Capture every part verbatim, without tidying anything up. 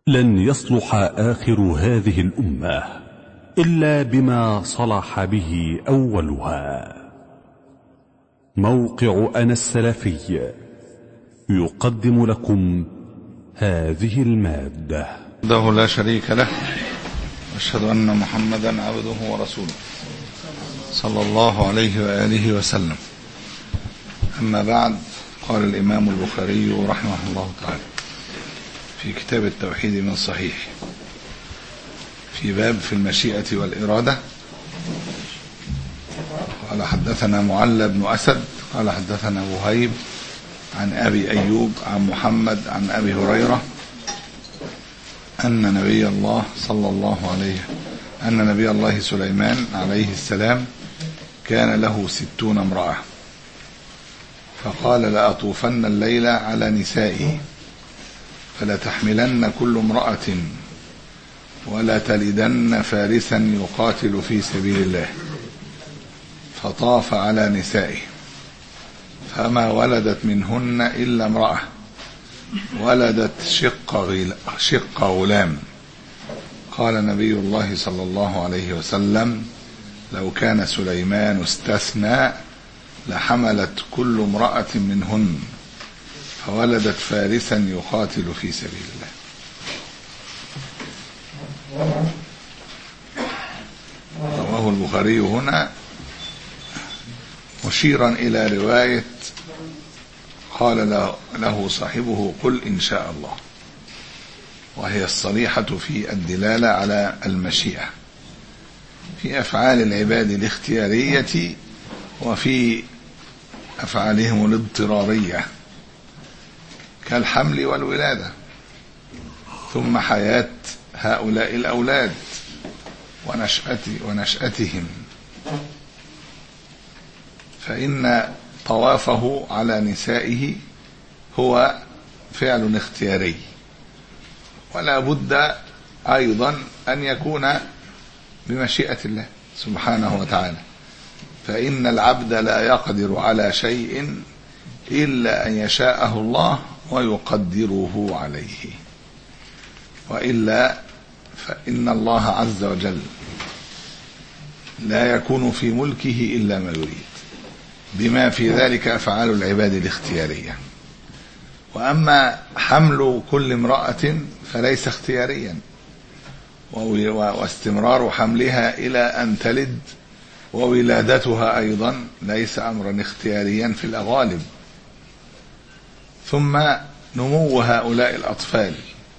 لن يصلح آخر هذه الأمة إلا بما صلح به أولها. موقع أنا السلفي يقدم لكم هذه المادة. وحده لا شريك له، وأشهد أن محمدا عبده ورسوله صلى الله عليه وآله وسلم. أما بعد، قال الإمام البخاري رحمه الله تعالى في كتاب التوحيد من صحيح في باب في المشيئة والإرادة، قال حدثنا معلى بن أسد قال حدثنا وهيب عن أبي أيوب عن محمد عن أبي هريرة أن نبي الله صلى الله عليه أن نبي الله سليمان عليه السلام كان له ستون امرأة، فقال لأطوفن الليل على نسائي فلتحملن كل امرأة ولا تلدن فارسا يقاتل في سبيل الله، فطاف على نسائه فما ولدت منهن إلا امرأة ولدت شق, شق غلام. قال نبي الله صلى الله عليه وسلم لو كان سليمان استثنى لحملت كل امرأة منهن فولدت فارسا يقاتل في سبيل الله. رواه البخاري هنا مشيرا إلى رواية قال له صاحبه قل إن شاء الله، وهي الصريحة في الدلالة على المشيئة في أفعال العباد الاختيارية وفي أفعالهم الاضطرارية كالحمل والولادة، ثم حياة هؤلاء الأولاد ونشأتهم، فإن طوافه على نسائه هو فعل اختياري، ولا بد أيضا أن يكون بمشيئة الله سبحانه وتعالى، فإن العبد لا يقدر على شيء إلا أن يشاءه الله ويقدره عليه، وإلا فإن الله عز وجل لا يكون في ملكه إلا ما يريد، بما في ذلك أفعال العباد الاختيارية. وأما حمل كل امرأة فليس اختياريا، واستمرار حملها إلى أن تلد وولادتها أيضا ليس أمرا اختياريا في الأغالب. ثم نمو هؤلاء الأطفال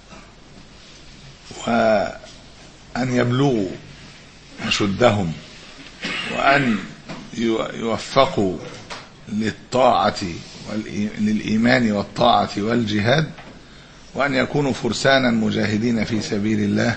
وأن يبلغوا أشدهم وأن يوفقوا للطاعة للإيمان والطاعة والجهاد، وأن يكونوا فرسانا مجاهدين في سبيل الله،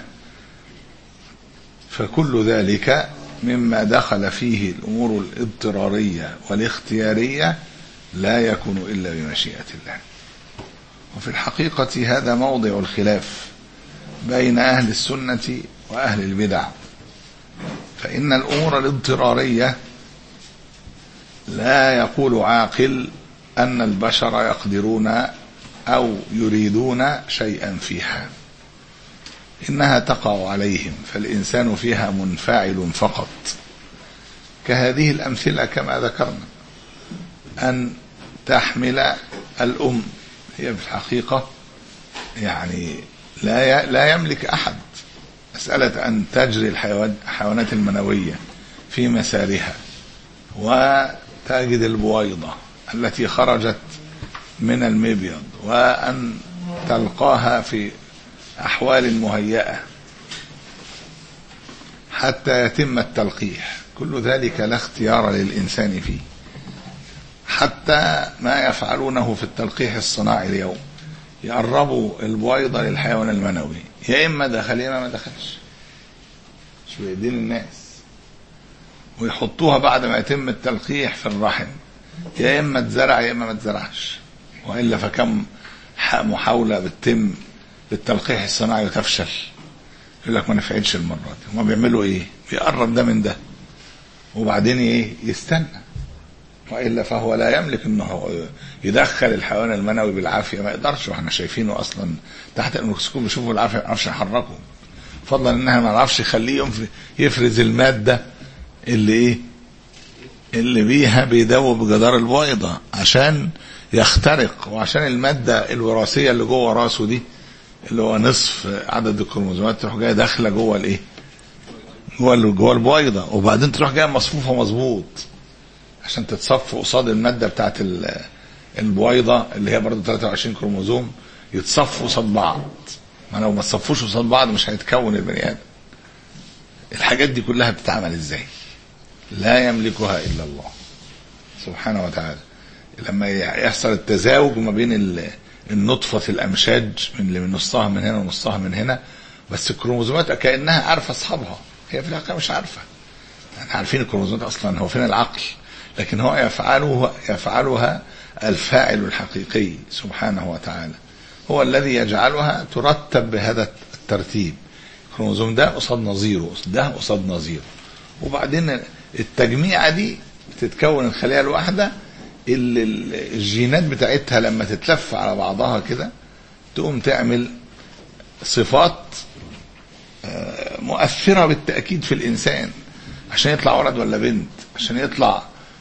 فكل ذلك مما دخل فيه الأمور الاضطرارية والاختيارية لا يكون إلا بمشيئة الله. وفي الحقيقة هذا موضع الخلاف بين أهل السنة وأهل البدع، فإن الأمور الاضطرارية لا يقول عاقل أن البشر يقدرون أو يريدون شيئا فيها، إنها تقع عليهم، فالإنسان فيها منفعل فقط، كهذه الأمثلة كما ذكرنا، أن تحمل الأم هي في الحقيقة يعني لا لا يملك أحد مسألة أن تجري الحيوانات المنوية في مسارها وتجد البويضة التي خرجت من المبيض وأن تلقاها في أحوال مهيئة حتى يتم التلقيح، كل ذلك لا اختيار للإنسان فيه. حتى ما يفعلونه في التلقيح الصناعي اليوم، يقربوا البويضة للحيوان المنوي، يا إما دخل يا إما ما دخلش، مش بإيدين الناس، ويحطوها بعد ما يتم التلقيح في الرحم، يا إما تزرع يا إما ما تزرعش، وإلا فكم محاولة بتتم بالتلقيح الصناعي وتفشل، يقول لك ما نفعلش المرة دي. هما بيعملوا إيه؟ بيقرب ده من ده، وبعدين إيه؟ يستنى وإلا فهو لا يملك انه يدخل الحيوان المنوي بالعافية، ما يقدرش، واحنا شايفينه اصلا تحت الميكروسكوب بيشوفوا بالعافية، ما يعرفش يحركه، فضلا انها ما يعرفش يخليه يفرز المادة اللي ايه اللي بيها بيدوب جدار البويضة عشان يخترق، وعشان المادة الوراثية اللي جوه راسه دي اللي هو نصف عدد الكروموزومات تروح جايه داخله جوه الايه جوه جوه البويضه، وبعدين تروح جايه مصفوفه مظبوط عشان تتصف قصاد الماده بتاعت البويضه اللي هي برضه ثلاثة وعشرين كروموزوم، يتصفوا قصاد بعض. ما لو ما تصفوش قصاد بعض مش هيتكون البني ادم. الحاجات دي كلها بتتعمل ازاي؟ لا يملكها الا الله سبحانه وتعالى. لما يحصل التزاوج ما بين النطفه الامشاج من اللي من نصها من هنا ونصها من هنا، بس الكروموزومات كانها عارفه اصحابها، هي في الحقيقه مش عارفه. احنا عارفين الكروموزومات اصلا، هو فين العقل؟ لكن هو يفعله يفعلها الفاعل الحقيقي سبحانه وتعالى، هو الذي يجعلها ترتب بهذا الترتيب. الكروموزوم ده قصاد نظيره، ده قصاد نظيره، وبعدين التجميعه دي بتتكون الخليه الواحده اللي الجينات بتاعتها لما تتلف على بعضها كده تقوم تعمل صفات مؤثرة بالتأكيد في الإنسان، عشان يطلع ولد ولا بنت، عشان يطلع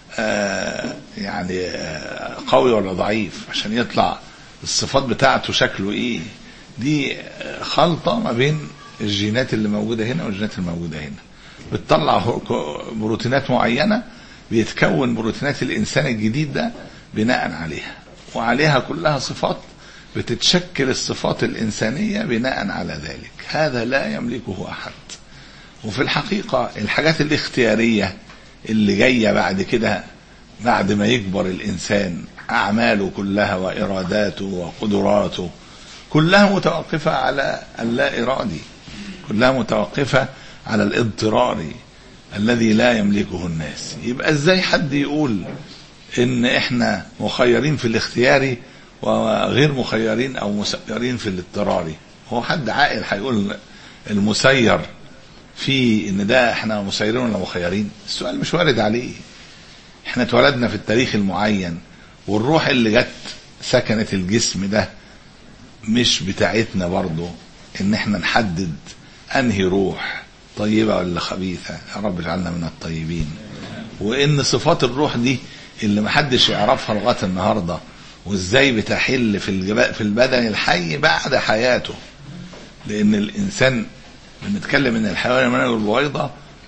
يعني قوي ولا ضعيف، عشان يطلع الصفات بتاعته شكله ايه. دي خلطة ما بين الجينات اللي موجودة هنا والجينات الموجودة هنا، بتطلع بروتينات معينة، بيتكون بروتينات الإنسان الجديد ده بناء عليها، وعليها كلها صفات بتتشكل الصفات الإنسانية بناء على ذلك. هذا لا يملكه أحد. وفي الحقيقة الحاجات الاختيارية اللي جاية بعد كده، بعد ما يكبر الإنسان، أعماله كلها وإراداته وقدراته كلها متوقفة على اللا إرادي، كلها متوقفة على الاضطراري الذي لا يملكه الناس. يبقى ازاي حد يقول ان احنا مخيرين في الاختياري وغير مخيرين او مسيرين في الاضطراري؟ هو حد عاقل هيقول المسير في ان ده احنا مسيرين ولا مخيرين؟ السؤال مش وارد عليه. احنا اتولدنا في التاريخ المعين، والروح اللي جت سكنت الجسم ده مش بتاعتنا برضو ان احنا نحدد انهي روح طيبة ولا خبيثة. يا رب اجعلنا من الطيبين. وان صفات الروح دي اللي محدش يعرفها لغاية النهاردة، وازاي بتحل في في البدن الحي بعد حياته. لان الانسان بنتكلم ان الحيوان المنوي والبويضة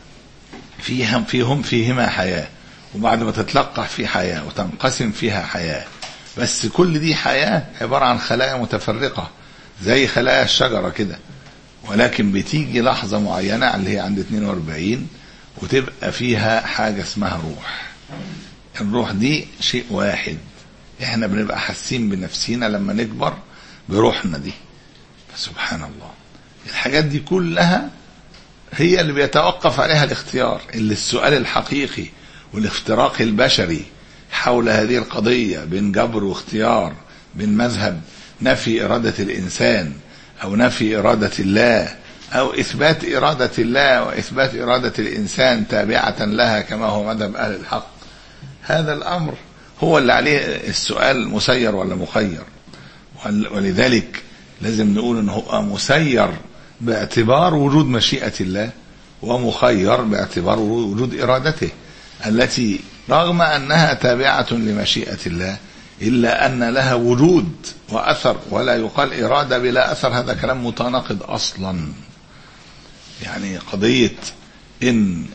فيهم فيهم فيهما حياة، وبعد ما تتلقح في حياة وتنقسم فيها حياة، بس كل دي حياة عبارة عن خلايا متفرقة زي خلايا الشجرة كده، ولكن بتيجي لحظة معينة اللي هي عند اثنين وأربعين وتبقى فيها حاجة اسمها روح. الروح دي شيء واحد، احنا بنبقى حاسين بنفسينا لما نكبر بروحنا دي. فسبحان الله، الحاجات دي كلها هي اللي بيتوقف عليها الاختيار، اللي السؤال الحقيقي والافتراق البشري حول هذه القضية بين جبر واختيار، بين مذهب نفي إرادة الإنسان أو نفي إرادة الله، أو إثبات إرادة الله وإثبات إرادة الإنسان تابعة لها كما هو مذهب أهل الحق. هذا الأمر هو اللي عليه السؤال مسير ولا مخير. ولذلك لازم نقول أنه هو مسير باعتبار وجود مشيئة الله، ومخير باعتبار وجود إرادته التي رغم أنها تابعة لمشيئة الله إلا أن لها وجود وأثر، ولا يقال إرادة بلا أثر، هذا كلام متناقض أصلا. يعني قضية إن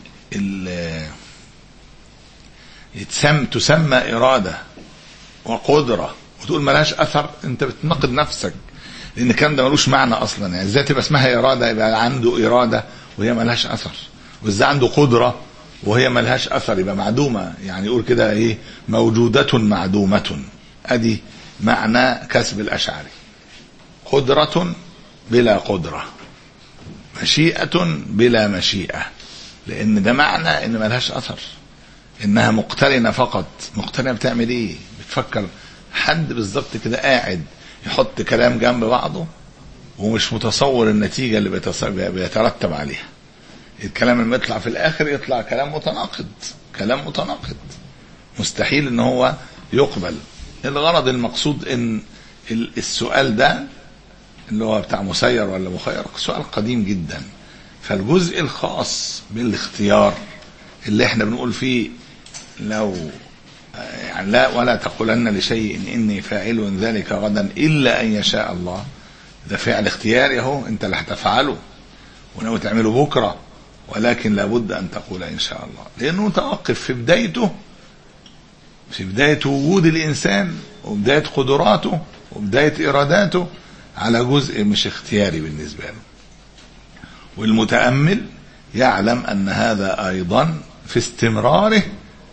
يتسم تسمى إرادة وقدرة وتقول ملهاش أثر، أنت بتناقض نفسك، لأن الكلام ده ملوش معنى أصلا. يعني إزاي تبقى اسمها إرادة يبقى عنده إرادة وهي ملهاش أثر، وإزاي عنده قدرة وهي ملهاش أثر يبقى معدومة؟ يعني يقول كده إيه، موجودة معدومة. أدي معنى كسب الأشعري، قدرة بلا قدرة، مشيئة بلا مشيئة، لأن ده معنى إن ملهاش أثر، إنها مقترنة فقط. مقترنة بتعمل إيه؟ بتفكر. حد بالظبط كده قاعد يحط كلام جنب بعضه ومش متصور النتيجة اللي بيترتب عليها. الكلام اللي يطلع في الآخر يطلع كلام متناقض، كلام متناقض. مستحيل ان هو يقبل. الغرض المقصود ان السؤال ده اللي هو بتاع مسير ولا مخير سؤال قديم جدا. فالجزء الخاص بالاختيار اللي احنا بنقول فيه لو يعني لا ولا تقولن لشيء اني فاعل ذلك غدا الا ان يشاء الله، ده فعل اختياري اهو، انت اللي هتفعله وناوي تعمله بكره، ولكن لابد ان تقول ان شاء الله، لانه متوقف في بدايته في بدايه وجود الانسان وبدايه قدراته وبدايه اراداته على جزء مش اختياري بالنسبه له. والمتامل يعلم ان هذا ايضا في استمراره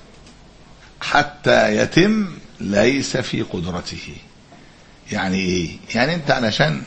حتى يتم ليس في قدرته. يعني ايه؟ يعني انت علشان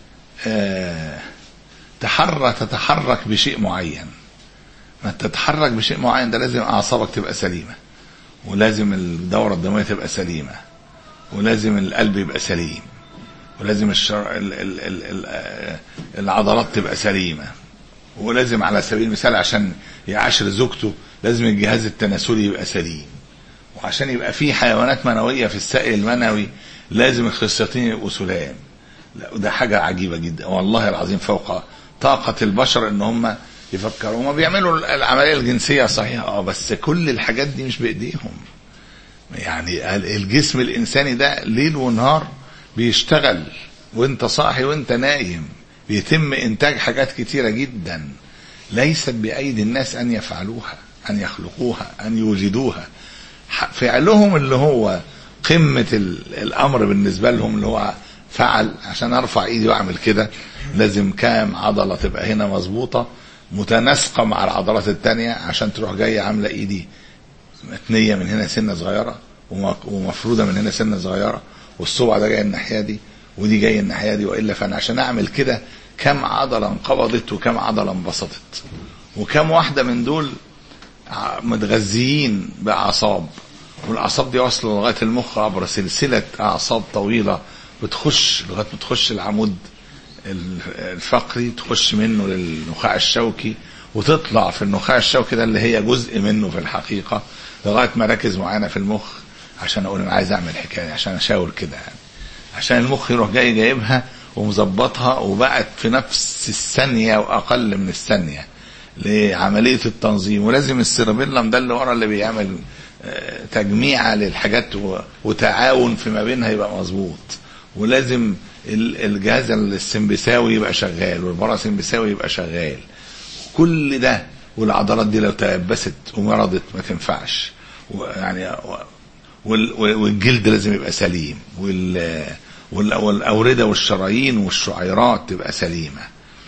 اه تحرك تتحرك بشيء معين، ما تتحرك بشيء معين ده لازم اعصابك تبقى سليمه، ولازم الدوره الدمويه تبقى سليمه، ولازم القلب يبقى سليم، ولازم الشر... ال... ال... ال... ال... العضلات تبقى سليمه، ولازم على سبيل المثال عشان يعاشر زوجته لازم الجهاز التناسلي يبقى سليم، وعشان يبقى فيه حيوانات منويه في السائل المنوي لازم الخصيتين يبقوا سلام. لا وده حاجه عجيبه جدا والله العظيم، فوق طاقه البشر ان هم يفكروا. هم بيعملوا العمليه الجنسيه صحيحه اه، بس كل الحاجات دي مش بايديهم. يعني الجسم الانساني ده ليل ونهار بيشتغل، وانت صاحي وانت نايم بيتم انتاج حاجات كتيره جدا ليست بايدي الناس ان يفعلوها، ان يخلقوها، ان يوجدوها. فعلهم اللي هو قمه الامر بالنسبه لهم اللي هو فعل. عشان ارفع ايدي واعمل كده لازم كام عضله تبقى هنا مظبوطه متناسقه مع العضلات التانية، عشان تروح جايه عامله ايدي متنيه من هنا سنه صغيره ومفروده من هنا سنه صغيره، والصبع ده جاي الناحيه دي ودي جاي الناحيه دي، والا فانا عشان اعمل كده كم عضله انقبضت وكم عضله انبسطت، وكم واحده من دول متغذيين باعصاب، والاعصاب دي واصله لغايه المخ عبر سلسله اعصاب طويله بتخش لغايه ما تخش العمود الفقري، تخش منه للنخاع الشوكي وتطلع في النخاع الشوكي ده اللي هي جزء منه في الحقيقه لغايه مراكز معينه في المخ، عشان اقول انا عايز اعمل حكايه عشان اشاور كده يعني، عشان المخ يروح جاي جايبها ومظبطها وبقت في نفس الثانيه واقل من الثانيه لعمليه التنظيم. ولازم السيربيلم ده اللي ورا اللي بيعمل تجميعه للحاجات وتعاون فيما بينها يبقى مظبوط، ولازم الجهاز السمبثاوي يبقى شغال والباراسمبثاوي يبقى شغال، كل ده. والعضلات دي لو تيبست ومرضت ما تنفعش، يعني والجلد لازم يبقى سليم، والاورده والشرايين والشعيرات تبقى سليمه،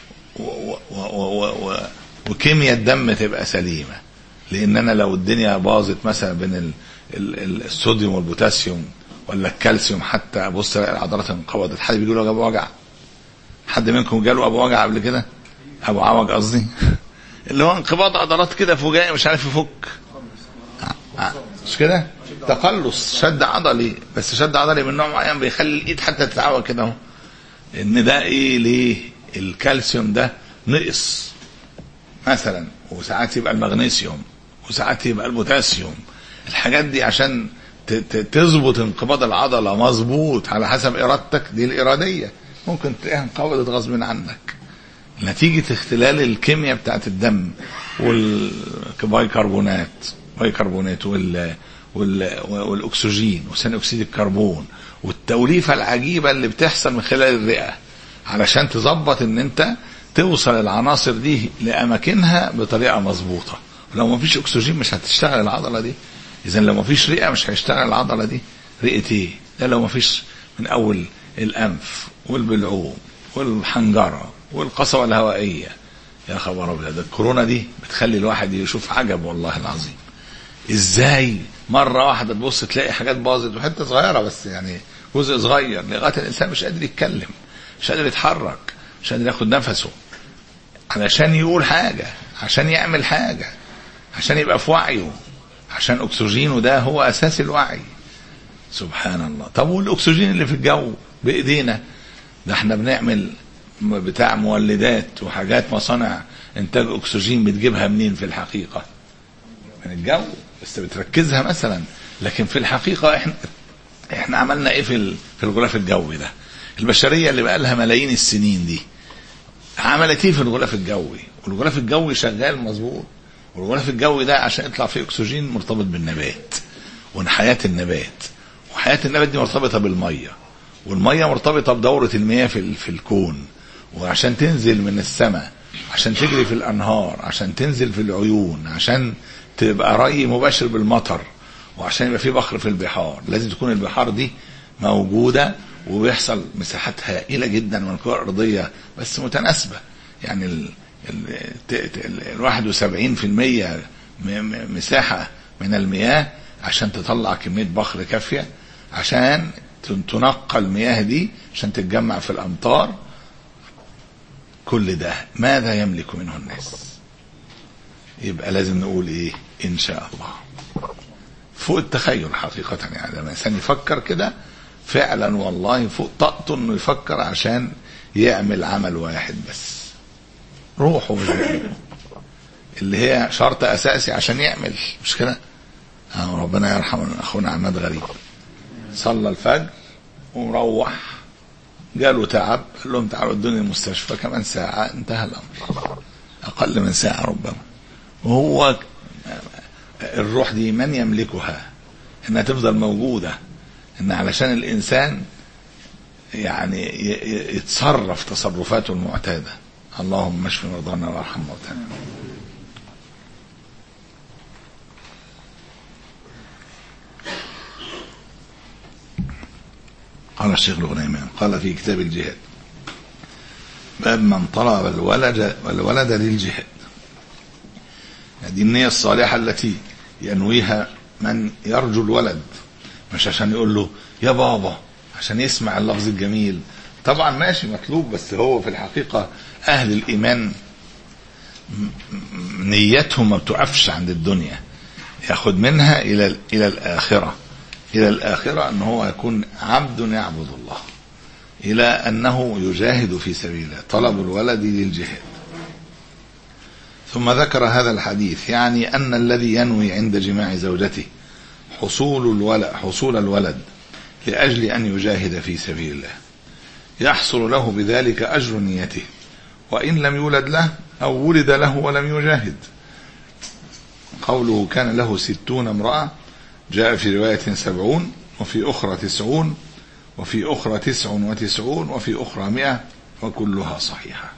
وكيمياء الدم تبقى سليمه. لان انا لو الدنيا باظت مثلا بين الصوديوم والبوتاسيوم ولا الكالسيوم حتى، بص العضلات انقبضت. حد بيقول له ابو وجع؟ حد منكم جاله ابو وجع قبل كده؟ ابو عوج قصدي اللي هو انقباض عضلات كده فجائي مش عارف يفك، مش كده؟ تقلص، شد عضلي، بس شد عضلي من نوع معين بيخلي الايد حتى تتعوج كده اهو. ان ده ايه؟ ليه؟ الكالسيوم ده نقص مثلا، وساعات يبقى المغنيسيوم، وساعات يبقى البوتاسيوم. الحاجات دي عشان تظبط انقباض العضله مظبوط على حسب ارادتك، دي الاراديه، ممكن تلاقيها انقبضت غصب عنك نتيجه اختلال الكيمياء بتاعت الدم والبيكربونات بيكربونات وال والاكسجين وثاني اكسيد الكربون والتوليفه العجيبه اللي بتحصل من خلال الرئه علشان تظبط ان انت توصل العناصر دي لاماكنها بطريقه مظبوطه. لو ما فيش اكسجين مش هتشتغل العضله دي، اذا لو ما فيش رئه مش هيشتغل العضله دي. رئه ايه؟ ده لو ما فيش من اول الانف والبلعوم والحنجره والقصبه الهوائيه. يا خبر ابيض، الكورونا دي بتخلي الواحد يشوف عجب والله العظيم. ازاي مره واحده تبص تلاقي حاجات باظت وحته صغيره بس، يعني جزء صغير، لغايه الانسان مش قادر يتكلم، مش قادر يتحرك، مش قادر ياخد نفسه علشان يقول حاجه، عشان يعمل حاجه، عشان يبقى في وعيه، عشان اكسجينه ده هو اساس الوعي. سبحان الله. طب والاكسجين اللي في الجو بايدينا ده، احنا بنعمل بتاع مولدات وحاجات مصانع انتاج اكسجين، بتجيبها منين في الحقيقه؟ من الجو، بس بتركزها مثلا لكن في الحقيقة احنا احنا عملنا ايه في في الغلاف الجوي ده؟ البشرية اللي بقى لها ملايين السنين دي عملت ايه في الغلاف الجوي؟ والغلاف الجوي شغال مظبوط، والغلاف الجوي ده عشان يطلع فيه اكسجين مرتبط بالنبات وحياة النبات، وحياة النبات دي مرتبطة بالمية، والمية مرتبطة بدورة المياه في في الكون، وعشان تنزل من السماء، عشان تجري في الانهار، عشان تنزل في العيون، عشان تبقى ري مباشر بالمطر، وعشان يبقى في بحر في البحار، لازم تكون البحار دي موجودة، وبيحصل مساحات هائلة جدا من الكرة الأرضية بس متناسبة. يعني ال ال واحد وسبعين في المية مساحة من المياه عشان تطلع كمية بحر كافية عشان تنقل المياه دي عشان تتجمع في الأمطار. كل ده ماذا يملك منه الناس؟ يبقى لازم نقول ايه؟ ان شاء الله. فوق التخيل حقيقة. يعني لما الانسان يفكر كده فعلا والله فوق طاقته انه يفكر عشان يعمل عمل واحد بس، روحه مش بيعمله، اللي هي شرط اساسي عشان يعمل، مش كده؟ ربنا يرحم اخونا عماد غريب، صلى الفجر ومروح جاله تعب، قال لهم تعالوا ادوني المستشفى، كمان ساعة انتهى الامر، اقل من ساعة ربما. وهو الروح دي من يملكها؟ انها تفضل موجودة، ان علشان الانسان يعني يتصرف تصرفاته المعتادة. اللهم اشف مرضانا وارحم موتانا. قال الشيخ الغنيمان قال في كتاب الجهاد باب من طلب الولد والولد للجهاد. هذه النية الصالحة التي ينويها من يرجو الولد، مش عشان يقول له يا بابا عشان يسمع اللفظ الجميل، طبعا ماشي مطلوب، بس هو في الحقيقة أهل الإيمان نيتهم ما بتقفش عند الدنيا، ياخد منها إلى إلى الآخرة، إلى الآخرة أنه هو يكون عبد يعبد الله، إلى أنه يجاهد في سبيل الله. طلب الولد للجهاد. ثم ذكر هذا الحديث، يعني أن الذي ينوي عند جماع زوجته حصول الولد حصول الولد لأجل أن يجاهد في سبيل الله يحصل له بذلك أجر نيته، وإن لم يولد له أو ولد له ولم يجاهد. قوله كان له ستون امرأة، جاء في رواية سبعون، وفي أخرى تسعون، وفي أخرى تسع وتسعون، وفي أخرى مئة، وكلها صحيحة.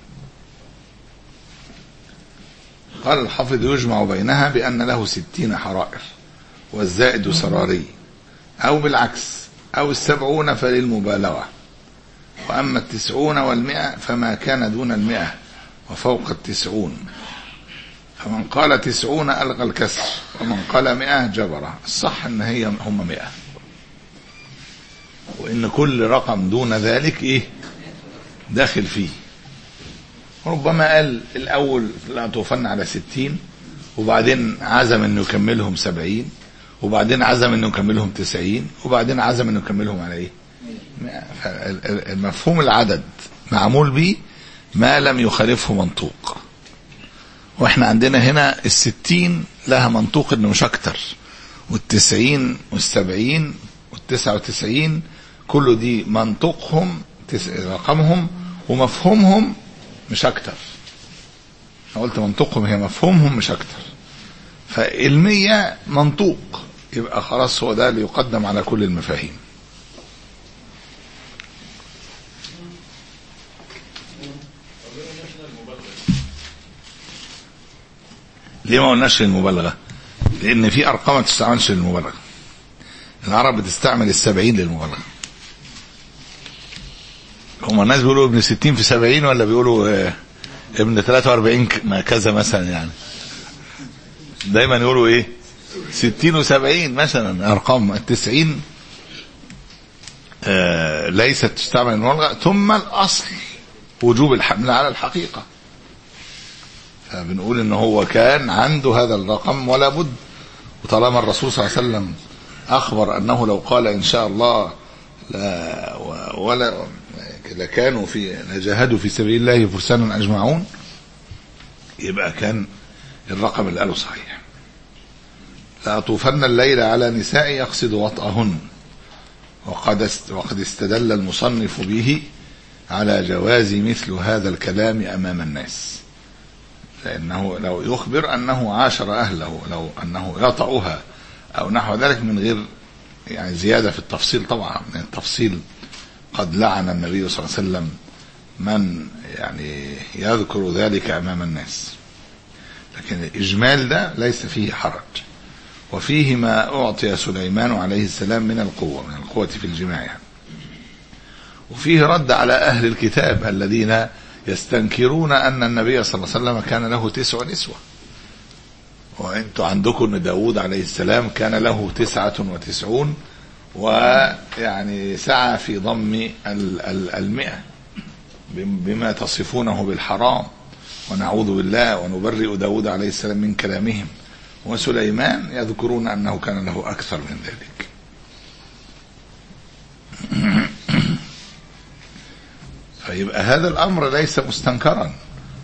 قال الحافظ يجمع بينها بأن له ستين حرائر والزائد سراري، أو بالعكس، أو السبعون فللمبالغة، وأما التسعون والمئة فما كان دون المئة وفوق التسعون. فمن قال تسعون ألغى الكسر، ومن قال مئة جبره. الصح ان هي هم مئة، وان كل رقم دون ذلك ايه داخل فيه. ربما قال الاول لا توفن على ستين، وبعدين عزم انه يكملهم سبعين، وبعدين عزم انه يكملهم تسعين، وبعدين عزم انه يكملهم على ايه المفهوم العدد معمول به ما لم يخالفه منطوق. واحنا عندنا هنا الستين لها منطوق انه مش اكتر، والتسعين والسبعين والتسعة وتسعين كله دي منطوقهم رقمهم ومفهومهم مش اكتر. انا قلت منطوقهم هي مفهومهم مش اكتر. فالمية منطوق، يبقى خلاص هو ده اللي يقدم على كل المفاهيم. ليه ما قلناش للمبالغة؟ لان في ارقام ما تستعملش للمبالغة. العرب بتستعمل السبعين للمبالغة. هم الناس بيقولوا ابن ستين في سبعين، ولا بيقولوا ابن ثلاثة واربعين كذا مثلا؟ يعني دايما يقولوا ايه ستين وسبعين مثلا. ارقام التسعين آه ليست تستعمل للمبالغة. ثم الاصل وجوب الحمل على الحقيقة، فبنقول ان هو كان عنده هذا الرقم ولا بد. وطالما الرسول صلى الله عليه وسلم اخبر انه لو قال ان شاء الله لا ولا لكانوا في لجاهدوا في سبيل الله فرسانا اجمعون، يبقى كان الرقم اللي قاله صحيح. لأطوفن الليل على نساء يقصد وطأهن. وقد وقد استدل المصنف به على جواز مثل هذا الكلام أمام الناس، لأنه لو يخبر أنه عاشر أهله، لو أنه يطأها أو نحو ذلك، من غير يعني زيادة في التفصيل. طبعا من التفصيل قد لعن النبي صلى الله عليه وسلم من يعني يذكر ذلك أمام الناس، لكن الإجمال ده ليس فيه حرج. وفيه ما أعطي سليمان عليه السلام من القوة من القوة في الجماع يعني. وفيه رد على أهل الكتاب الذين يستنكرون أن النبي صلى الله عليه وسلم كان له تسع نسوة، وأنتم عندكم أن داود عليه السلام كان له تسعة وتسعون، ويعني سعى في ضم المئة بما تصفونه بالحرام، ونعوذ بالله ونبرئ داود عليه السلام من كلامهم. وسليمان يذكرون أنه كان له أكثر من ذلك. فيبقى هذا الأمر ليس مستنكرا،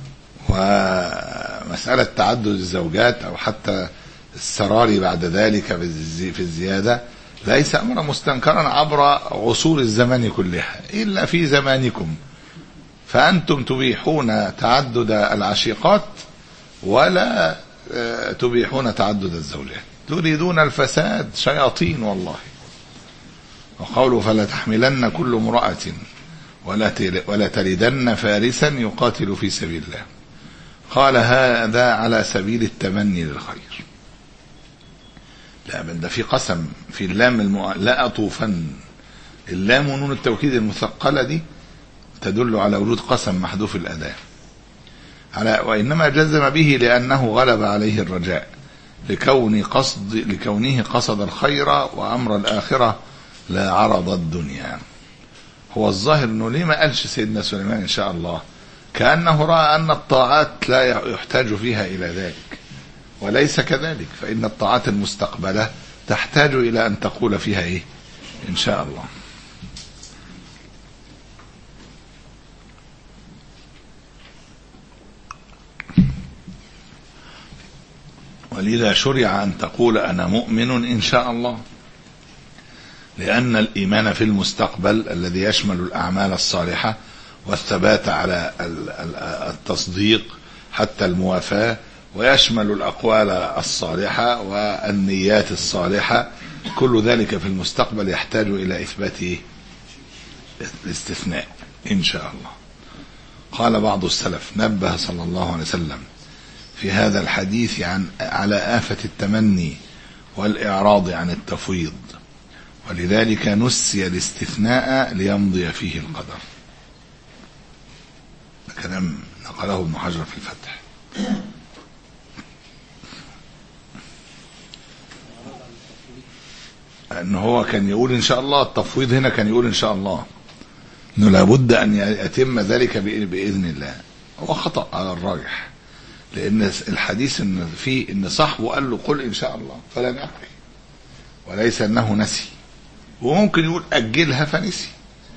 ومسألة تعدد الزوجات أو حتى السرار بعد ذلك في الزيادة ليس أمر مستنكرا عبر عصور الزمان كلها، إلا في زمانكم فأنتم تبيحون تعدد العشيقات ولا تبيحون تعدد الزوجات، تريدون الفساد شياطين والله. وقوله فلا تحملن كل امرأة ولا تلدن فارسا يقاتل في سبيل الله، قال هذا على سبيل التمني للخير. لا بل ده في قسم في اللام المؤ... لا أطوفن، اللام ونون التوكيد المثقلة دي تدل على وجود قسم محذوف الأداة على، وإنما جزم به لأنه غلب عليه الرجاء لكون قصد لكونه قصد الخير وأمر الآخرة لا عرض الدنيا. هو الظاهر أنه ليه ما قالش سيدنا سليمان إن شاء الله، كأنه رأى أن الطاعات لا يحتاج فيها إلى ذلك، وليس كذلك، فإن الطاعات المستقبلة تحتاج إلى أن تقول فيها إيه إن شاء الله. ولذا شرع أن تقول أنا مؤمن إن شاء الله، لأن الإيمان في المستقبل الذي يشمل الأعمال الصالحة والثبات على التصديق حتى الموافاة، ويشمل الأقوال الصالحة والنيات الصالحة، كل ذلك في المستقبل يحتاج إلى إثبات الاستثناء إن شاء الله. قال بعض السلف نبه صلى الله عليه وسلم في هذا الحديث عن على آفة التمني والإعراض عن التفويض، ولذلك نسي الاستثناء ليمضي فيه القدر. كلام نقله ابن حجر في الفتح. ان هو كان يقول ان شاء الله، التفويض هنا كان يقول ان شاء الله انه لابد ان يتم ذلك باذن الله. هو خطأ على الراجح، لان الحديث ان في ان صاحبه قال له قل ان شاء الله فلم يقل، وليس انه نسي، وممكن يقول اجلها فنسي.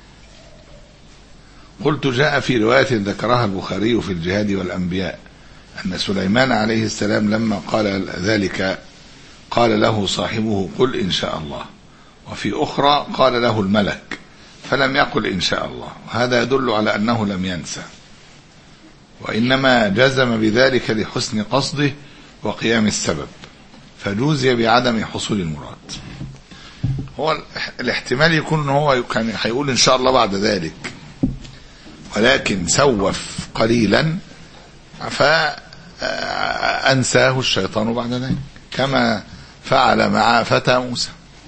قلت جاء في رواية ذكرها البخاري في الجهاد والأنبياء أن سليمان عليه السلام لما قال ذلك قال له صاحبه قل إن شاء الله، وفي أخرى قال له الملك فلم يقل إن شاء الله. هذا يدل على أنه لم ينسى، وإنما جزم بذلك لحسن قصده وقيام السبب، فجوزي بعدم حصول المراد. هو الاحتمال يكون هو كان هيقول إن شاء الله بعد ذلك، ولكن سوف قليلا فأنساه الشيطان بعد ذلك، كما فعل مع فتى موسى.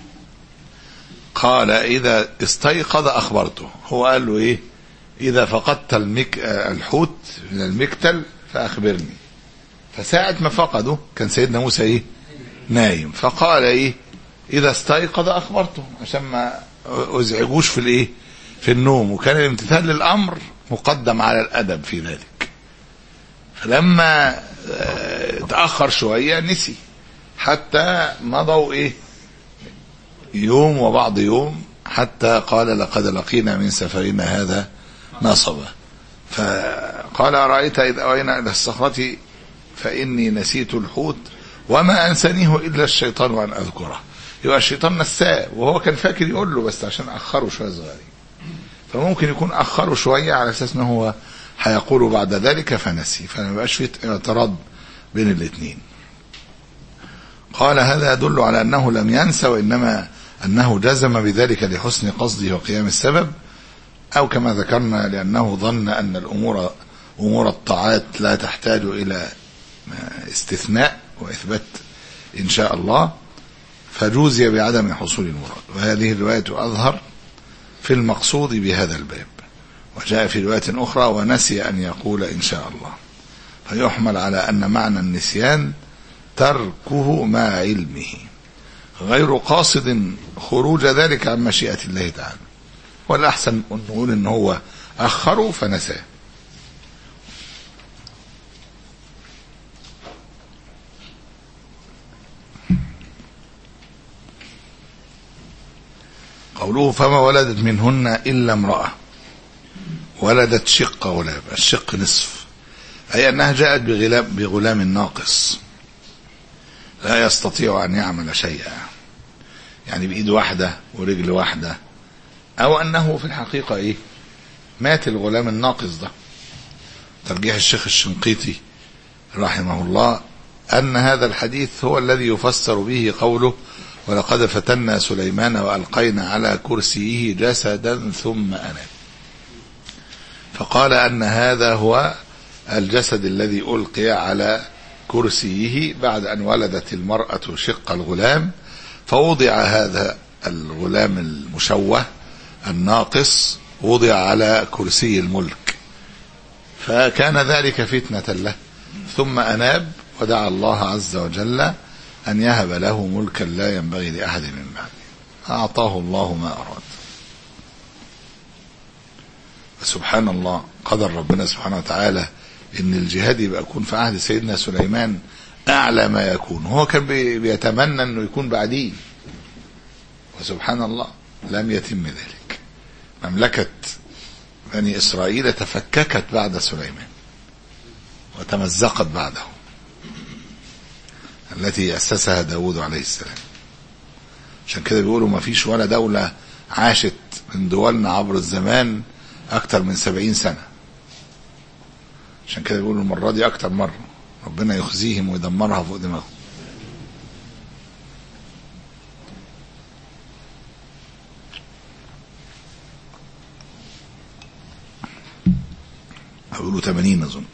قال إذا استيقظ أخبرته، هو قال له إيه إذا فقدت المك... الحوت من المكتل فأخبرني. فساعة ما فقده كان سيدنا موسى إيه نايم، فقال إيه إذا استيقظ أخبرته عشان ما أزعجوش في الإيه في النوم، وكان الامتثال للأمر مقدم على الأدب في ذلك. فلما تأخر شوية نسي، حتى مضوا إيه يوم وبعض يوم، حتى قال لقد لقينا من سفرنا هذا نصبا. فقال أرأيت إذ أوينا إلى الصخرة فإني نسيت الحوت وما أنسانيه إلا الشيطان أن أذكره. يبقى الشيطان نساه وهو كان فاكر يقول له، بس عشان أخره شوية صغيرين، فممكن يكون أخره شوية على أساس أنه هو هيقوله بعد ذلك فنسي، فما بقاش فيه اعتراض بين الاثنين. قال هذا يدل على أنه لم ينسى، وإنما أنه جزم بذلك لحسن قصده وقيام السبب، أو كما ذكرنا لأنه ظن أن الأمور أمور الطاعات لا تحتاج إلى استثناء وإثبات إن شاء الله، فجوزي بعدم حصول المراد. وهذه الرواية أظهر في المقصود بهذا الباب. وجاء في رواية أخرى ونسي أن يقول إن شاء الله، فيحمل على أن معنى النسيان تركه مع علمه غير قاصد خروج ذلك عن مشيئة الله تعالى. والأحسن أن نقول إن هو أخره فنساه. قوله فما ولدت منهن إلا امرأة، ولدت شق غلام، الشق نصف، أي أنها جاءت بغلام, بغلام ناقص لا يستطيع أن يعمل شيئا، يعني بإيد واحدة ورجل واحدة، أو أنه في الحقيقة إيه مات الغلام الناقص ده. ترجيح الشيخ الشنقيطي رحمه الله أن هذا الحديث هو الذي يفسر به قوله ولقد فتنا سليمان وألقينا على كرسيه جسدا ثم أناب، فقال أن هذا هو الجسد الذي ألقي على كرسيه بعد أن ولدت المرأة شق الغلام، فوضع هذا الغلام المشوه الناقص وضع على كرسي الملك، فكان ذلك فتنة له، ثم أناب ودعا الله عز وجل أن يهب له ملكا لا ينبغي لأحد من بعده، أعطاه الله ما أراد. سبحان الله، قدر ربنا سبحانه وتعالى إن الجهاد يبقى يكون في عهد سيدنا سليمان أعلى ما يكون، هو كان بيتمنى أنه يكون بعديه، وسبحان الله لم يتم ذلك. مملكة بني إسرائيل تفككت بعد سليمان وتمزقت بعده، التي أسسها داود عليه السلام. عشان كده بيقولوا ما فيش ولا دولة عاشت من دولنا عبر الزمان أكتر من سبعين سنة. عشان كده بيقولوا المرة دي أكتر مرة ربنا يخزيهم ويدمرها فوق دماغهم. بيقولوا ثمانين أظن.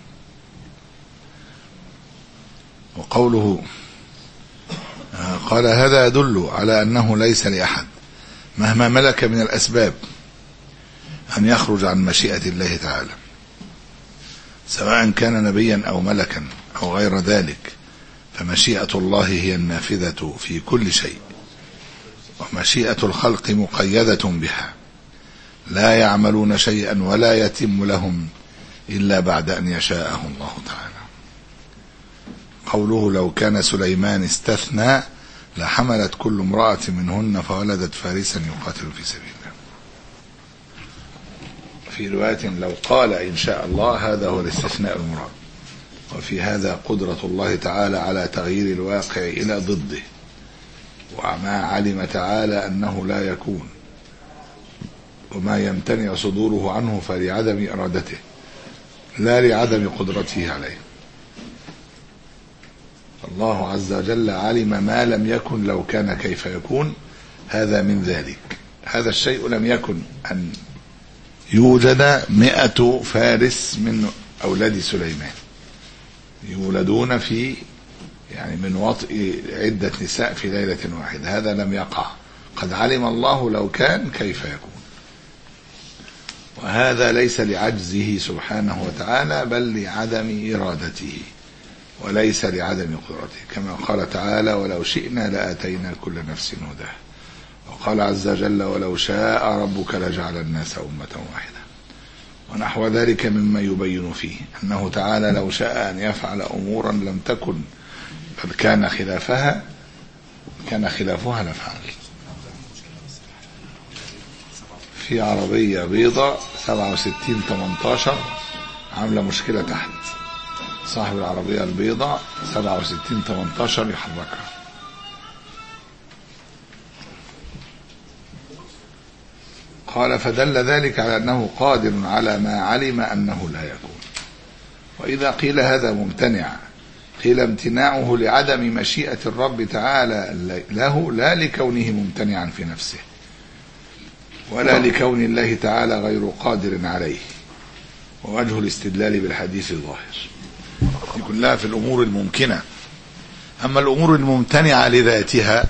وقوله قال هذا يدل على أنه ليس لأحد مهما ملك من الأسباب أن يخرج عن مشيئة الله تعالى، سواء كان نبيا أو ملكا أو غير ذلك، فمشيئة الله هي النافذة في كل شيء، ومشيئة الخلق مقيدة بها، لا يعملون شيئا ولا يتم لهم إلا بعد أن يشاءه الله تعالى. قوله لو كان سليمان استثنى لحملت كل امرأة منهن فولدت فارسا يقاتل في سبيل الله. في رواية لو قال إن شاء الله، هذا هو الاستثناء المراد. وفي هذا قدرة الله تعالى على تغيير الواقع إلى ضده، وما علم تعالى أنه لا يكون، وما يمتنع صدوره عنه فلعدم إرادته لا لعدم قدرته عليه. الله عز وجل علم ما لم يكن لو كان كيف يكون، هذا من ذلك. هذا الشيء لم يكن أن يوجد مئة فارس من أولاد سليمان يولدون في يعني من وطئ عدة نساء في ليلة واحدة، هذا لم يقع. قد علم الله لو كان كيف يكون، وهذا ليس لعجزه سبحانه وتعالى بل لعدم إرادته وليس لعدم قدرته، كما قال تعالى ولو شئنا لآتينا كل نفس هداها، وقال عز وجل ولو شاء ربك لجعل الناس أمة واحدة، ونحو ذلك مما يبين فيه أنه تعالى لو شاء أن يفعل أمورا لم تكن بل كان خلافها كان خلافها لفعل. في عربية بيضة سبعة وستين ثمانية عشر عاملة مشكلة تحت، صاحب العربية البيضاء سبعة وستين تمنتاشر يحركها. قال فدل ذلك على أنه قادر على ما علم أنه لا يكون. وإذا قيل هذا ممتنع قيل امتناعه لعدم مشيئة الرب تعالى له لا لكونه ممتنعا في نفسه ولا لكون الله تعالى غير قادر عليه. ووجه الاستدلال بالحديث الظاهر دي كلها في الأمور الممكنة. أما الأمور الممتنعة لذاتها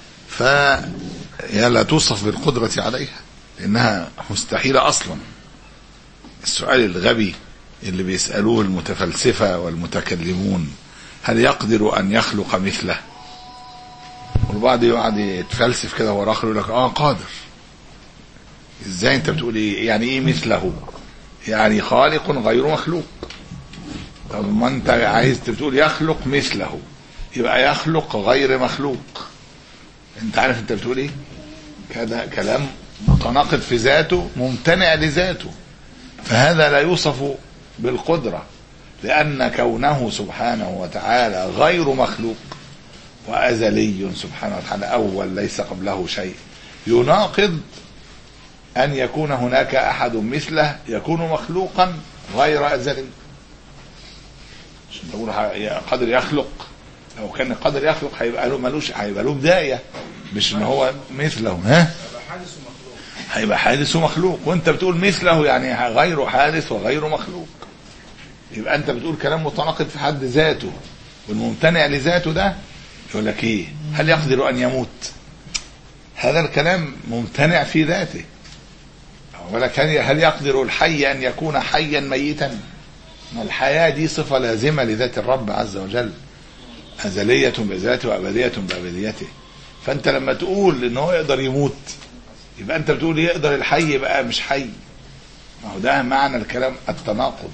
فهي لا توصف بالقدرة عليها لأنها مستحيلة أصلا. السؤال الغبي اللي بيسألوه المتفلسفة والمتكلمون هل يقدر أن يخلق مثله؟ والبعض يقعد يتفلسف كده وراخر يقول لك اه قادر. ازاي انت بتقول ايه؟ يعني ايه مثله؟ يعني خالق غير مخلوق. طب ما انت عايز تقول يخلق مثله يبقى يخلق غير مخلوق. انت عارف انت بتقول ايه؟ كده كلام متناقض في ذاته ممتنع لذاته. فهذا لا يوصف بالقدرة لأن كونه سبحانه وتعالى غير مخلوق وأزلي سبحانه وتعالى أول ليس قبله شيء يناقض أن يكون هناك أحد مثله يكون مخلوقا غير أزلي. عشان تقول قادر يخلق، لو كان قادر يخلق هيبقى له ملوش هيبقى له بداية مش ان هو مثله. ها هيبقى حادث ومخلوق وانت بتقول مثله يعني غير حادث وغير مخلوق. يبقى انت بتقول كلام متناقض في حد ذاته. والممتنع لذاته ده يقول لك ايه؟ هل يقدر ان يموت؟ هذا الكلام ممتنع في ذاته. ولكن هل يقدر الحي ان يكون حيا ميتا؟ ما الحياة دي صفة لازمة لذات الرب عز وجل أزلية بذاته وأبدية بأبديته. فأنت لما تقول إنه يقدر يموت يبقى أنت بتقول يقدر الحي يبقى مش حي. ما هو ده معنى الكلام التناقض.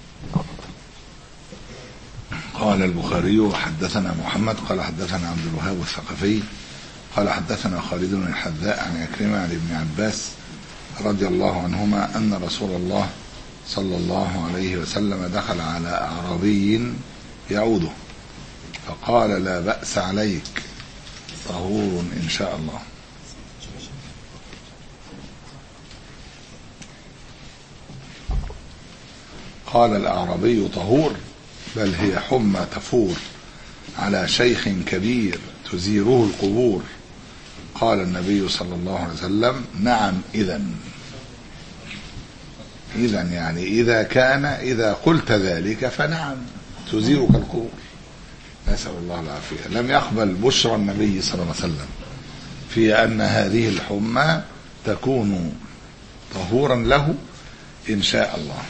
قال البخاري حدثنا محمد قال حدثنا عبد الوهاب الثقفي قال حدثنا خالد بن الحذاء عن عكرمة عن ابن عباس رضي الله عنهما أن رسول الله صلى الله عليه وسلم دخل على أعرابي يعوده فقال لا بأس عليك طهور إن شاء الله. قال الأعرابي طهور بل هي حمى تفور على شيخ كبير تزيره القبور. قال النبي صلى الله عليه وسلم نعم إذن إذن يعني إذا كان إذا قلت ذلك فنعم تزيرك القبور. نسأل الله العافية. لم يقبل بشرى النبي صلى الله عليه وسلم في أن هذه الحمى تكون طهورا له إن شاء الله.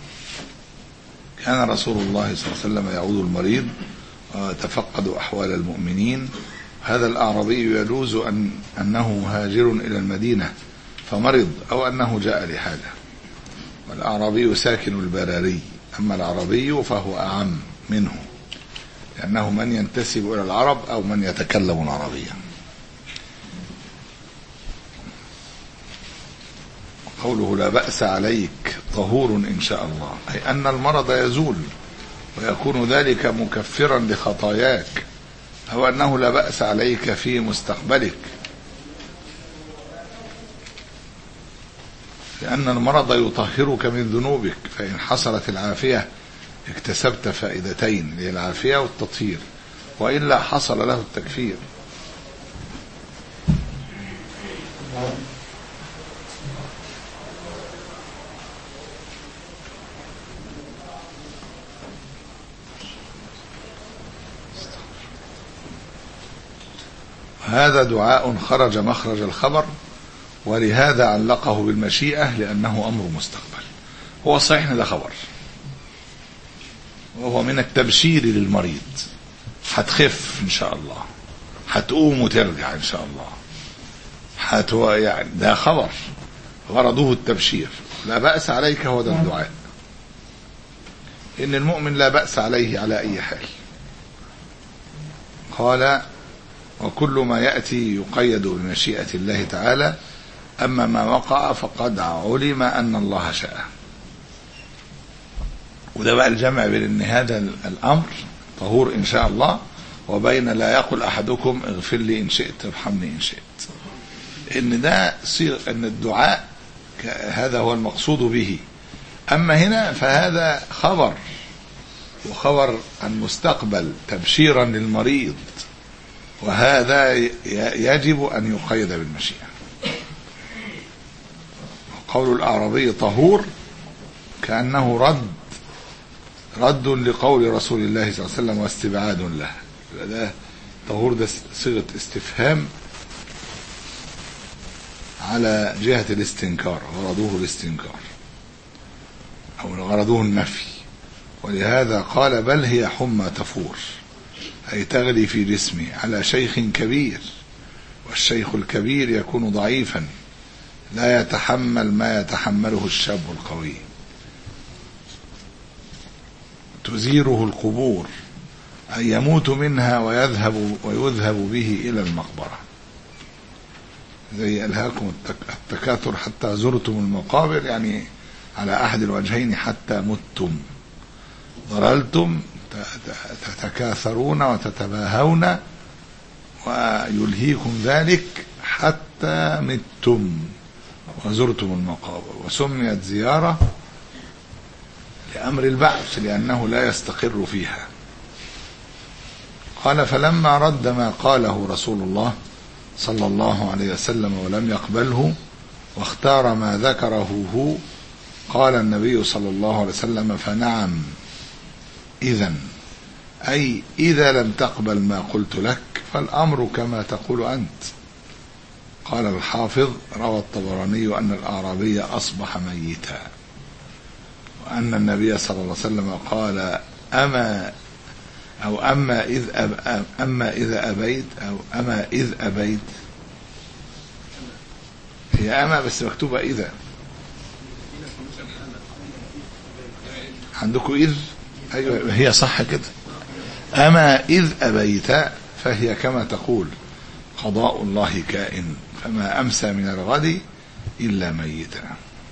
كان رسول الله صلى الله عليه وسلم يعود المريض ويتفقد أحوال المؤمنين. هذا الأعرابي يجوز أن أنه هاجر إلى المدينة فمرض أو أنه جاء لحاجة. والأعرابي ساكن البراري أما العربي فهو أعم منه لأنه من ينتسب إلى العرب أو من يتكلم العربية. قوله لا بأس عليك طهور إن شاء الله أي أن المرض يزول ويكون ذلك مكفرا لخطاياك أو أنه لا بأس عليك في مستقبلك لأن المرض يطهرك من ذنوبك. فإن حصلت العافية اكتسبت فائدتين للعافية والتطهير وإلا حصل له التكفير. هذا دعاء خرج مخرج الخبر ولهذا علقه بالمشيئة لأنه أمر مستقبل. هو صحيح ده خبر وهو من التبشير للمريض هتخف إن شاء الله هتقوم وترجع إن شاء الله هتو يعني ده خبر غرضه التبشير. لا بأس عليك هو ده الدعاء إن المؤمن لا بأس عليه على أي حال. قال وكل ما يأتي يقيد بمشيئة الله تعالى أما ما وقع فقد علم أن الله شاء. وده بقى الجمع بين ان هذا الامر طهور ان شاء الله، وبين لا يقل احدكم اغفر لي ان شئت ارحمني ان شئت، ان ده صيغ ان الدعاء هذا هو المقصود به. اما هنا فهذا خبر، وخبر عن مستقبل تبشيرا للمريض، وهذا يجب ان يقيد بالمشيئة. قول الأعرابي طهور كأنه رد رد لقول رسول الله صلى الله عليه وسلم واستبعاد له. ده طهور ده صيغة استفهام على جهة الاستنكار، غرضوه الاستنكار أو غرضوه النفي. ولهذا قال بل هي حمى تفور، أي تغلي في جسمه على شيخ كبير، والشيخ الكبير يكون ضعيفا لا يتحمل ما يتحمله الشاب القوي، تزيره القبور، أن يموت منها ويذهب ويذهب به إلى المقبرة. زي ألهاكم التكاثر حتى زرتم المقابر، يعني على أحد الوجهين حتى متم، ضللتم تتكاثرون وتتباهون ويلهيكم ذلك حتى متم وزرتم المقابر. وسميت زيارة لأمر البعث لأنه لا يستقر فيها. قال فلما رد ما قاله رسول الله صلى الله عليه وسلم ولم يقبله واختار ما ذكره هو، قال النبي صلى الله عليه وسلم فنعم إذن، أي إذا لم تقبل ما قلت لك فالأمر كما تقول أنت. قال الحافظ روى الطبراني أن الأعرابي أصبح ميتا، وأن النبي صلى الله عليه وسلم قال أما أو أما إذ أب أما إذا أبيت أو أما إذ أبيت، هي أما بس مكتوبة إذا، عندكم إذ؟ أيوة هي صح كده. أما إذ أبيت فهي كما تقول قضاء الله كائن، فما أمسى من الغد إلا ميتا،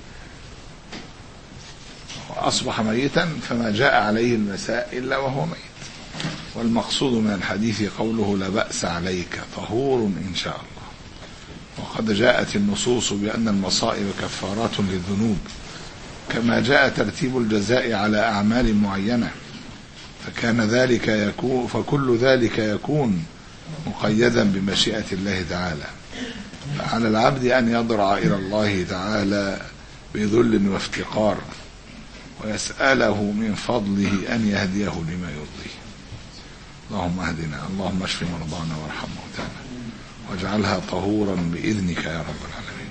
وأصبح ميتا فما جاء عليه المساء إلا وهو ميت. والمقصود من الحديث قوله لا بأس عليك طهور إن شاء الله. وقد جاءت النصوص بأن المصائب كفارات للذنوب، كما جاء ترتيب الجزاء على أعمال معينة، فكان ذلك يكون فكل ذلك يكون مقيدا بمشيئة الله تعالى. فعلى العبد أن يضرع إلى الله تعالى بذل وافتقار، ويسأله من فضله أن يهديه لما يرضيه. اللهم اهدنا، اللهم اشف مرضانا وارحم موتانا، واجعلها طهورا بإذنك يا رب العالمين.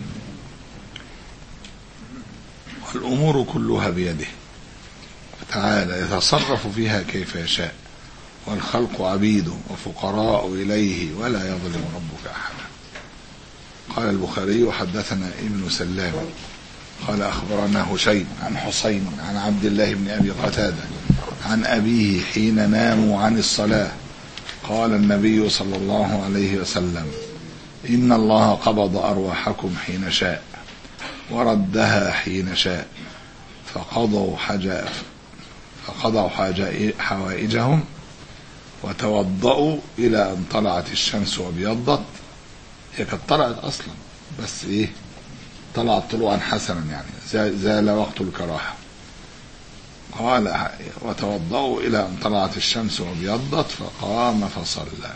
والأمور كلها بيده تعالى يتصرف فيها كيف يشاء، والخلق عبيده وفقراء إليه ولا يظلم ربك أحدا. قال البخاري حدثنا ابن سلام قال أخبرنا هشيم عن حسين عن عبد الله بن أبي قتادة عن أبيه حين ناموا عن الصلاة قال النبي صلى الله عليه وسلم إن الله قبض أرواحكم حين شاء وردها حين شاء، فقضوا حاجة فقضوا حوائجهم وتوضأوا إلى أن طلعت الشمس وابيضت. هي كانت طلعت أصلا بس إيه طلعت طلوعا حسنا، يعني زال وقت الكراهة. قال وتوضأوا إلى أن طلعت الشمس وابيضت فقام فصلى.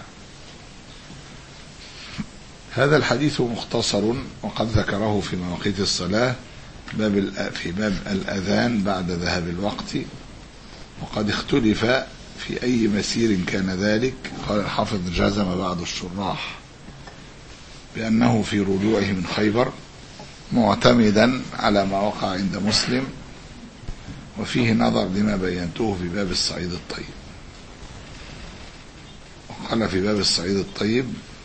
هذا الحديث مختصر وقد ذكره في مواقيت الصلاة باب في باب الأذان بعد ذهاب الوقت، وقد اختلف في أي مسير كان ذلك. قال الحافظ جزم بعض الشراح بأنه في رجوعه من خيبر معتمدا على ما وقع عند مسلم، وفيه نظر لما بينته في باب الصعيد الطيب. وقال في باب الصعيد الطيب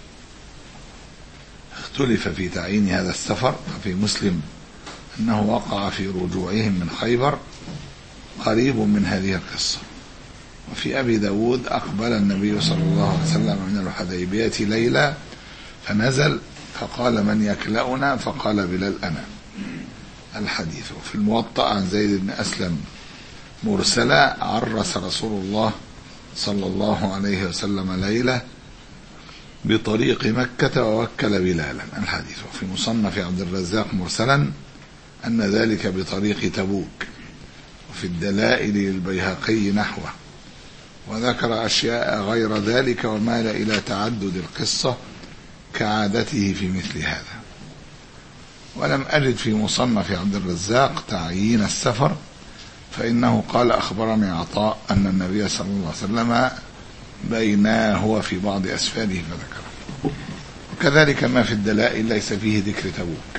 اختلف في تعيين هذا السفر، ففي مسلم أنه وقع في رجوعهم من خيبر قريب من هذه القصة. وفي أبي داود أقبل النبي صلى الله عليه وسلم من الحديبية ليلة فنزل فقال من يكلأنا؟ فقال بلال أنا. الحديث في الموطأ عن زيد بن أسلم مرسلة: عرس رسول الله صلى الله عليه وسلم ليلة بطريق مكة ووكل بلالا. الحديث. وفي مصنف عبد الرزاق مرسلا أن ذلك بطريق تبوك. وفي الدلائل للبيهقي نحوه، وذكر أشياء غير ذلك ومال إلى تعدد القصة كعادته في مثل هذا. ولم أجد في مصنف عبد الرزاق تعيين السفر، فإنه قال: أخبرني عطاء أن النبي صلى الله عليه وسلم بينا هو في بعض أسفاره فذكره. وكذلك ما في الدلائل ليس فيه ذكر تبوك.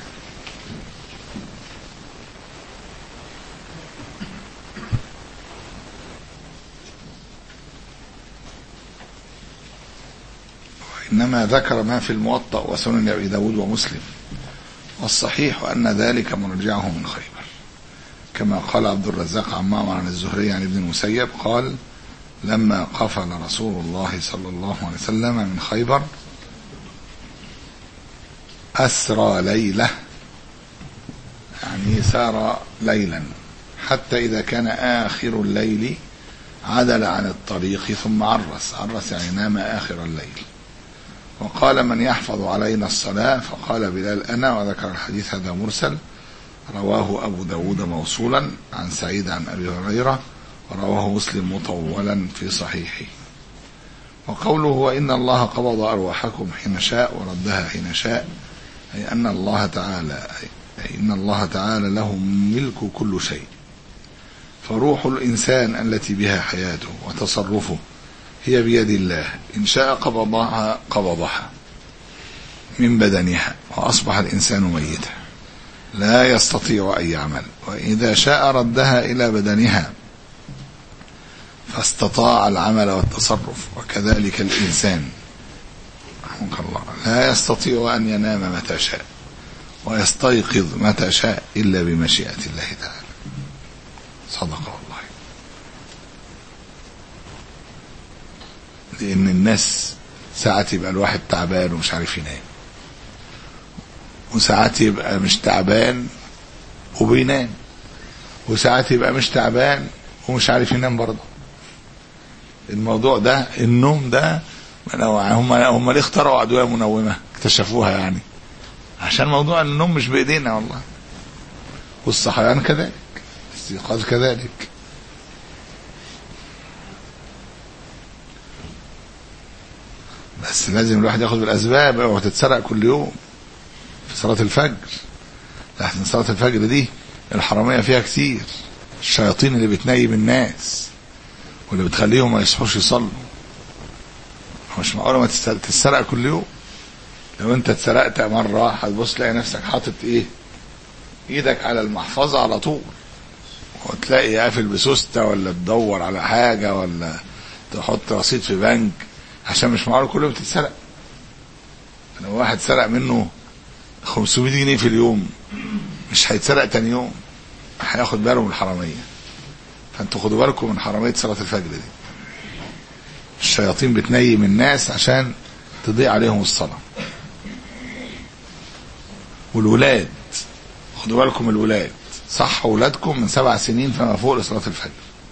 إنما ذكر ما في الموطأ وسنن أبي داود ومسلم، والصحيح أن ذلك مرجعه من خيبر، كما قال عبد الرزاق عن معمر عن الزهري عن ابن المسيب قال: لما قفل رسول الله صلى الله عليه وسلم من خيبر أسرى ليلة، يعني سار ليلا، حتى إذا كان آخر الليل عدل عن الطريق ثم عرس. عرس يعني نام آخر الليل. وقال: من يحفظ علينا الصلاة؟ فقال بلال: أنا. وذكر الحديث هذا مرسل، رواه أبو داود موصولا عن سعيد عن أبي هريرة، ورواه مسلم مطولا في صحيحه. وقوله: وإن الله قبض أرواحكم حين شاء وردها حين شاء، أي أن الله تعالى أي إن الله تعالى له ملك كل شيء، فروح الإنسان التي بها حياته وتصرفه هي بيد الله، إن شاء قبضها قبضها من بدنها وأصبح الإنسان ميتا لا يستطيع أن يعمل، وإذا شاء ردها إلى بدنها فاستطاع العمل والتصرف. وكذلك الإنسان رحمك الله لا يستطيع أن ينام متى شاء ويستيقظ متى شاء إلا بمشيئة الله تعالى. صدق والله. لأن الناس ساعات يبقى الواحد تعبان ومش عارف ينام، وساعات يبقى مش تعبان وبينام، وساعات يبقى مش تعبان ومش عارف ينام برضه. الموضوع ده النوم ده هم هم اللي اخترعوا أدوية منومة، اكتشفوها يعني عشان موضوع النوم مش بإيدينا والله. والصحيان كذلك، الاستيقاظ كذلك. بس لازم الواحد ياخد بالأسباب وتتسرق كل يوم في صلاة الفجر، لحسن صلاة الفجر دي الحرامية فيها كتير، الشياطين اللي بتنيم الناس واللي بتخليهم ما يصحوش يصلوا. مش معقولة ما تتسرق كل يوم. لو انت اتسرقت مرة هتبص تلاقي نفسك حاطط ايه ايدك على المحفظة على طول، وتلاقي قافل بسوستة ولا تدور على حاجة ولا تحط رصيد في بنك، عشان مش معقول كله بتتسرق. لو واحد سرق منه خمسمائة جنيه في اليوم مش هيتسرق تاني يوم، هياخد باله من الحرامية. فانتوا خدوا بالكم من حرامية صلاة الفجر دي، الشياطين بتنيم الناس عشان تضيع عليهم الصلاة. والولاد خدوا بالكم، الولاد صح ولادكم من سبع سنين فما فوق لصلاة الفجر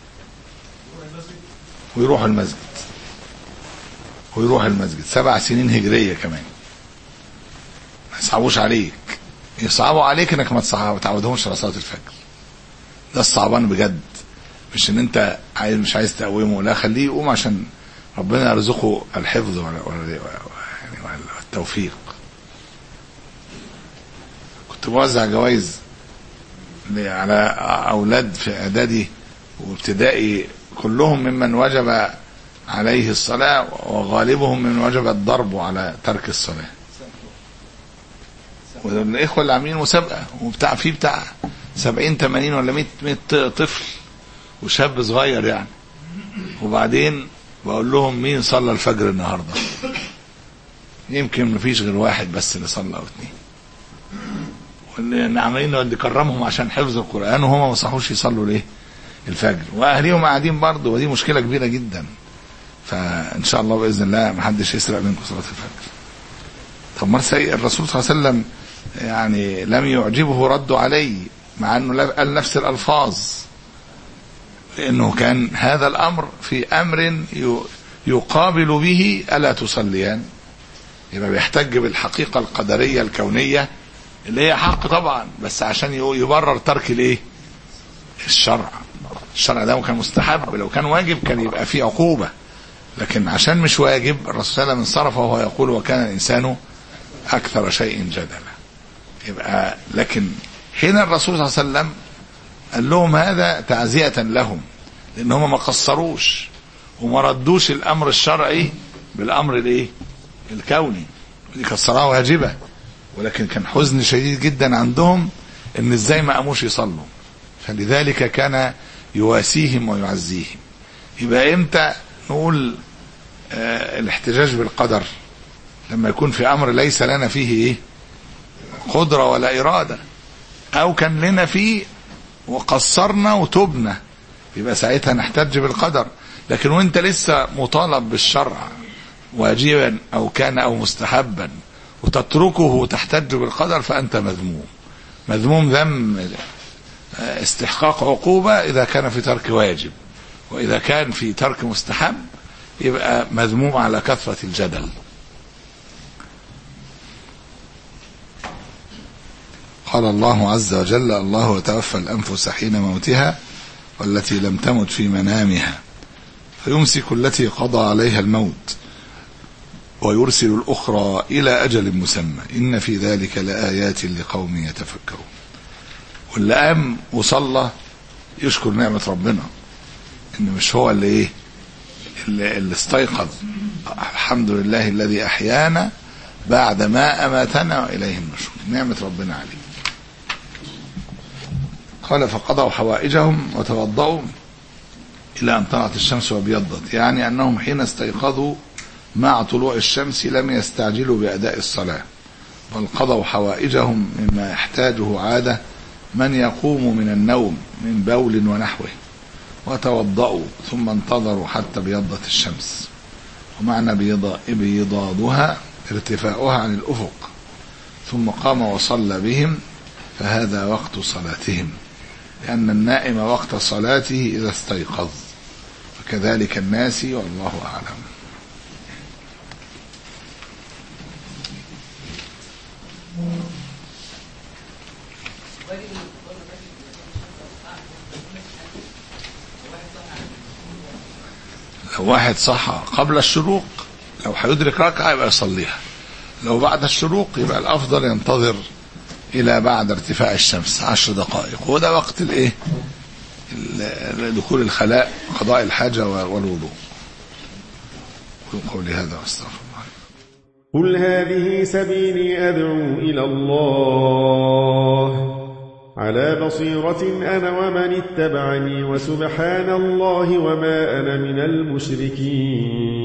ويروحوا المسجد، ويروح المسجد سبع سنين هجرية كمان. ما يصعبوش عليك، يصعبوا عليك انك ما تعودهمش على صلاة الفجر. ده الصعبان بجد، مش ان انت عايز مش عايز تقومه، لا خليه يقوم عشان ربنا يرزقه الحفظ والتوفيق. كنت بوزع جوائز على اولاد في اعدادي وابتدائي، كلهم ممن وجب عليه الصلاة، وغالبهم من وجب الضرب على ترك الصلاة. والإخوة اللي عاملين مسابقة وبتاع فيه بتاع سبعين تمانين ولا مية مية طفل وشاب صغير يعني. وبعدين بقول لهم مين صلى الفجر النهاردة؟ يمكن مفيش غير واحد بس اللي صلى او اتنين، واللي عاملين نكرمهم عشان حفظ القرآن وهم ما صحوش يصلوا ليه الفجر، واهليهم قاعدين برضه، ودي مشكلة كبيرة جدا. فان شاء الله باذن الله ما حدش يسرق منكم صلاه الفجر. طب ما الرسول صلى الله عليه وسلم يعني لم يعجبه رد عليه، مع انه قال نفس الالفاظ، لأنه كان هذا الأمر في أمر يقابل به ألا تصليان، يبقى بيحتج بالحقيقة القدرية الكونية اللي هي حق طبعا، بس عشان يبرر ترك الايه الشرع. الشرع ده كان مستحب، لو كان واجب كان يبقى فيه عقوبة، لكن عشان مش واجب الرسول صلى الله عليه وسلم انصرف وهو يقول وكان الإنسان أكثر شيء جدلا. يبقى لكن حين الرسول صلى الله عليه وسلم قال لهم هذا تعزية لهم، لأن هم ما قصروش وما ردوش الأمر الشرعي بالأمر الايه الكوني، دي كسرها واجبة، ولكن كان حزن شديد جدا عندهم ان ازاي ما قاموش يصلوا، فلذلك كان يواسيهم ويعزيهم. يبقى امتى نقول آه الاحتجاج بالقدر؟ لما يكون في امر ليس لنا فيه ايه قدرة ولا ارادة، او كان لنا فيه وقصرنا وتبنا، يبقى ساعتها نحتج بالقدر. لكن وانت لسه مطالب بالشرع واجبا او كان او مستحبا وتتركه وتحتج بالقدر فانت مذموم. مذموم ذم استحقاق عقوبة اذا كان في ترك واجب، واذا كان في ترك مستحب يبقى مذموم على كثرة الجدل. قال الله عز وجل: الله يتوفى الأنفس حين موتها والتي لم تمت في منامها فيمسك التي قضى عليها الموت ويرسل الأخرى إلى أجل مسمى إن في ذلك لآيات لقوم يتفكرون. واللي قام وصلى يشكر نعمة ربنا إن مش هو اللي إيه اللي, اللي استيقظ. الحمد لله الذي أحيانا بعد ما أماتنا وإليه النشور، نعمة ربنا عليه. قال: فقضوا حوائجهم وتوضؤوا إلى أن طلعت الشمس وابيضت، يعني أنهم حين استيقظوا مع طلوع الشمس لم يستعجلوا بأداء الصلاة، بل قضوا حوائجهم مما يحتاجه عادة من يقوم من النوم من بول ونحوه، وتوضؤوا ثم انتظروا حتى بيضت الشمس. ومعنى بيضادها ارتفاعها عن الأفق، ثم قام وصلى بهم، فهذا وقت صلاتهم، لأن النائم وقت صلاته إذا استيقظ، وكذلك الناس والله أعلم. لو واحد صحى قبل الشروق لو هيدرك ركعة يبقى يصليها، لو بعد الشروق يبقى الأفضل ينتظر إلى بعد ارتفاع الشمس عشر دقائق، وده وقت الايه دخول الخلاء قضاء الحاجة والوضوء. قولي هذا واستغفر الله. قل هذه سبيلي أدعو إلى الله على بصيرة أنا ومن اتبعني وسبحان الله وما أنا من المشركين.